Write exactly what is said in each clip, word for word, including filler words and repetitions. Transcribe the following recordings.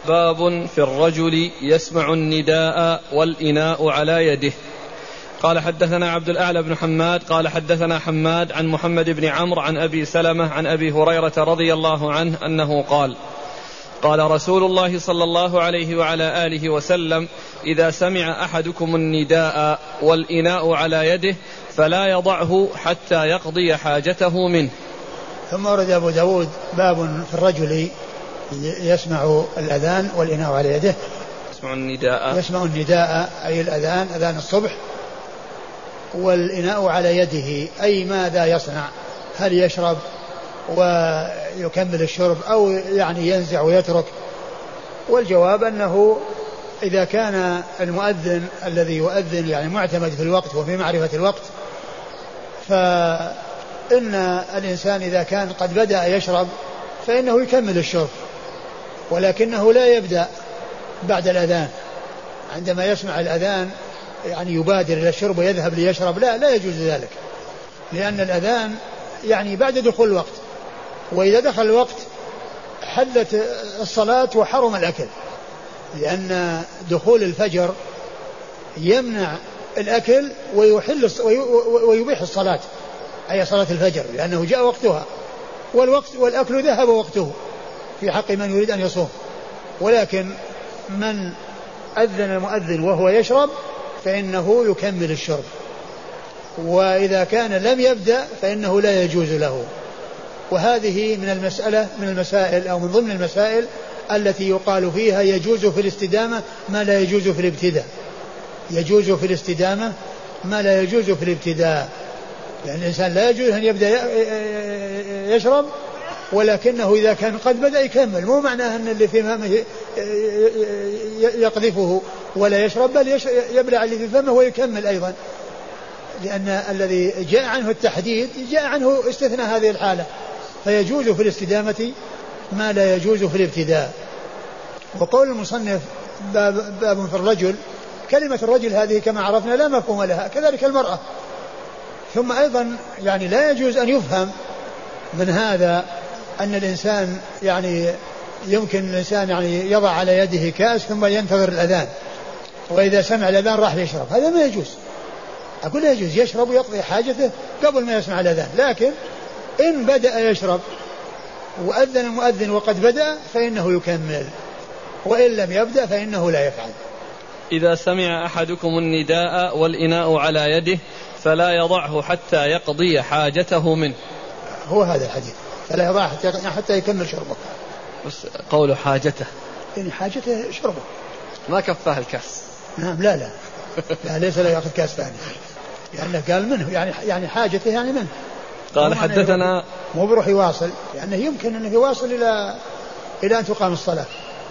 باب في الرجل يسمع النداء والإناء على يده. قال حدثنا عبد الأعلى بن حماد قال حدثنا حماد عن محمد بن عمرو عن أبي سلمة عن أبي هريرة رضي الله عنه أنه قال قال رسول الله صلى الله عليه وعلى آله وسلم: إذا سمع أحدكم النداء والإناء على يده فلا يضعه حتى يقضي حاجته منه. ثم ورد أبو داود باب في الرجل يسمع الأذان والإناء على يده. يسمع النداء يسمع النداء أي الأذان أذان الصبح، والإناء على يده أي ماذا يصنع، هل يشرب ويكمل الشرب أو يعني ينزع ويترك. والجواب أنه إذا كان المؤذن الذي يؤذن يعني معتمد في الوقت وفي معرفة الوقت، فإن الإنسان إذا كان قد بدأ يشرب فإنه يكمل الشرب، ولكنه لا يبدأ بعد الأذان. عندما يسمع الأذان يعني يبادر إلى الشرب ويذهب ليشرب، لا لا يجوز ذلك، لأن الأذان يعني بعد دخول الوقت، وإذا دخل الوقت حلت الصلاة وحرم الأكل، لأن دخول الفجر يمنع الأكل ويحل ويبيح الصلاة، أي صلاة الفجر، لأنه جاء وقتها، والوقت والأكل ذهب وقته في حق من يريد أن يصوم. ولكن من أذن المؤذن وهو يشرب فإنه يكمل الشرب، وإذا كان لم يبدأ فإنه لا يجوز له. وهذه من المسألة من المسائل أو من ضمن المسائل التي يقال فيها يجوز في الاستدامة ما لا يجوز في الابتداء. يجوز في الاستدامة ما لا يجوز في الابتداء، لأن الإنسان لا يجوز أن يبدأ يشرب ولكنه إذا كان قد بدأ يكمل، مو معناه أن اللي في فمه يقذفه ولا يشرب، بل يبلع اللي في فمه ويكمل أيضا، لأن الذي جاء عنه التحديد جاء عنه استثناء هذه الحالة، فيجوز في الاستدامة ما لا يجوز في الابتداء. وقول المصنف باب, باب في الرجل، كلمة الرجل هذه كما عرفنا لا مفهوم لها، كذلك المرأة. ثم أيضا يعني لا يجوز أن يفهم من هذا أن الإنسان يعني يمكن الإنسان يعني يضع على يده كأس ثم ينتظر الأذان، وإذا سمع الأذان راح يشرب، هذا ما يجوز. أقول لا يجوز، يشرب ويقضي حاجته قبل ما يسمع الأذان، لكن إن بدأ يشرب وأذن المؤذن وقد بدأ فإنه يكمل، وإن لم يبدأ فإنه لا يفعل. إذا سمع أحدكم النداء والإناء على يده فلا يضعه حتى يقضي حاجته منه. هو هذا الحديث، فلا يضعه حتى يكمل شربه. بس قوله حاجته يعني حاجته شربه، ما كفاه الكاس. نعم لا لا لا ليس لا يأخذ كاس ثاني، لأنه قال منه يعني يعني حاجته يعني منه. قال حدثنا مو بروح يواصل، لأنه يعني يمكن أنه يواصل إلى إلى أن تقام الصلاة.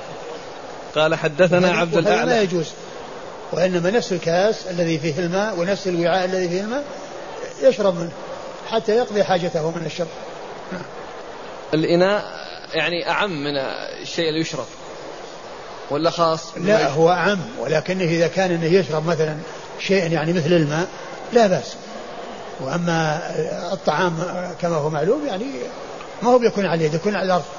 قال حدثنا عبد الأعلى، لا يجوز، وإنما نفس الكاس الذي فيه الماء ونفس الوعاء الذي فيه الماء يشرب منه حتى يقضي حاجته من الشرب. الإناء يعني أعم من الشيء اللي يشرب ولا خاص؟ لا هو أعم، ولكنه إذا كان إنه يشرب مثلا شيء يعني مثل الماء لا بأس. وأما الطعام كما هو معلوم يعني ما هو بيكون عليه، يكون على الأرض.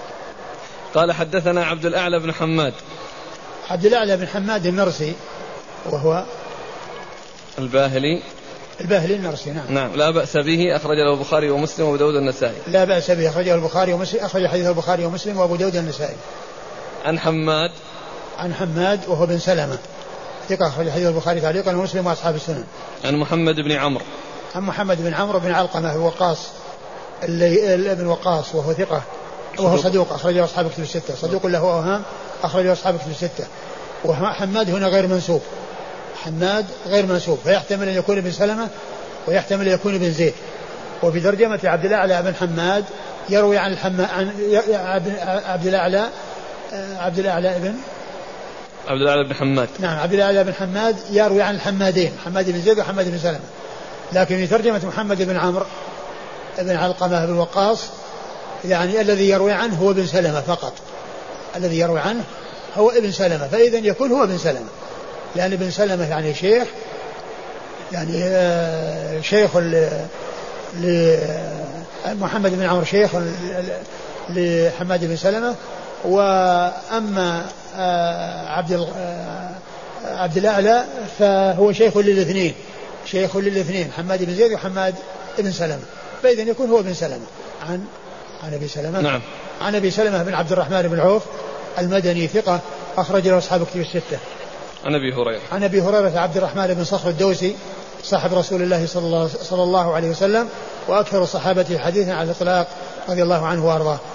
قال حدثنا عبد الأعلى بن حماد. عبد الأعلى بن حماد النرسي وهو الباهلي الباهلي النرسي. نعم. نعم لا بأس به، أخرج له البخاري ومسلم وأبو داود النسائي. لا بأس به، أخرجه البخاري ومسلم، أخرج حديث البخاري ومسلم وأبو داود النسائي. عن حماد عن حماد وهو بن سلمة ثقة، أخرج حديث البخاري تعليقا ومسلم وأصحاب السنن. عن محمد بن عمرو عن محمد بن عمرو بن علقمة وقاص اللي ابن وقاص وهو ثقة وهو صدوق، أخرجه أصحاب كتب الستة، صدوق له أوهام، أخرجه أصحاب كتب الستة. وحماد هنا غير منسوب، حماد غير منسوب، فيحتمل أن يكون ابن سلمة ويحتمل أن يكون ابن زيد. وفي ترجمة عبد الأعلى بن حماد يروي عن الحما عن عبد الأعلى عبد الأعلى ابن عبد الأعلى بن حماد. نعم عبد الأعلى بن حماد يروي عن الحمادين، حماد بن زيد وحماد بن سلمة. لكن في ترجمة محمد بن عمرو بن علقمة بن وقاص يعني الذي يروي عنه هو ابن سلمة فقط، الذي يروي عنه هو ابن سلمة، فإذا يكون هو ابن سلمة، لأن ابن سلمة يعني شيخ، يعني شيخ لمحمد بن عمرو، شيخ لحماد بن سلمة، وأما عبد عبد الأعلى فهو شيخ للاثنين شيخ للاثنين حماد بن زيد وحماد بن سلمة، فإذا يكون هو بن سلمة عن عن أبي سلمة. نعم. عن أبي سلمة بن عبد الرحمن بن عوف المدني ثقة أخرج له أصحاب كتب الستة. عن أبي هريرة عن أبي هريرة عبد الرحمن بن صخر الدوسي صاحب رسول الله صلى الله, صلى الله عليه وسلم وأكثر الصحابة حديثا على الإطلاق رضي الله عنه وأرضاه.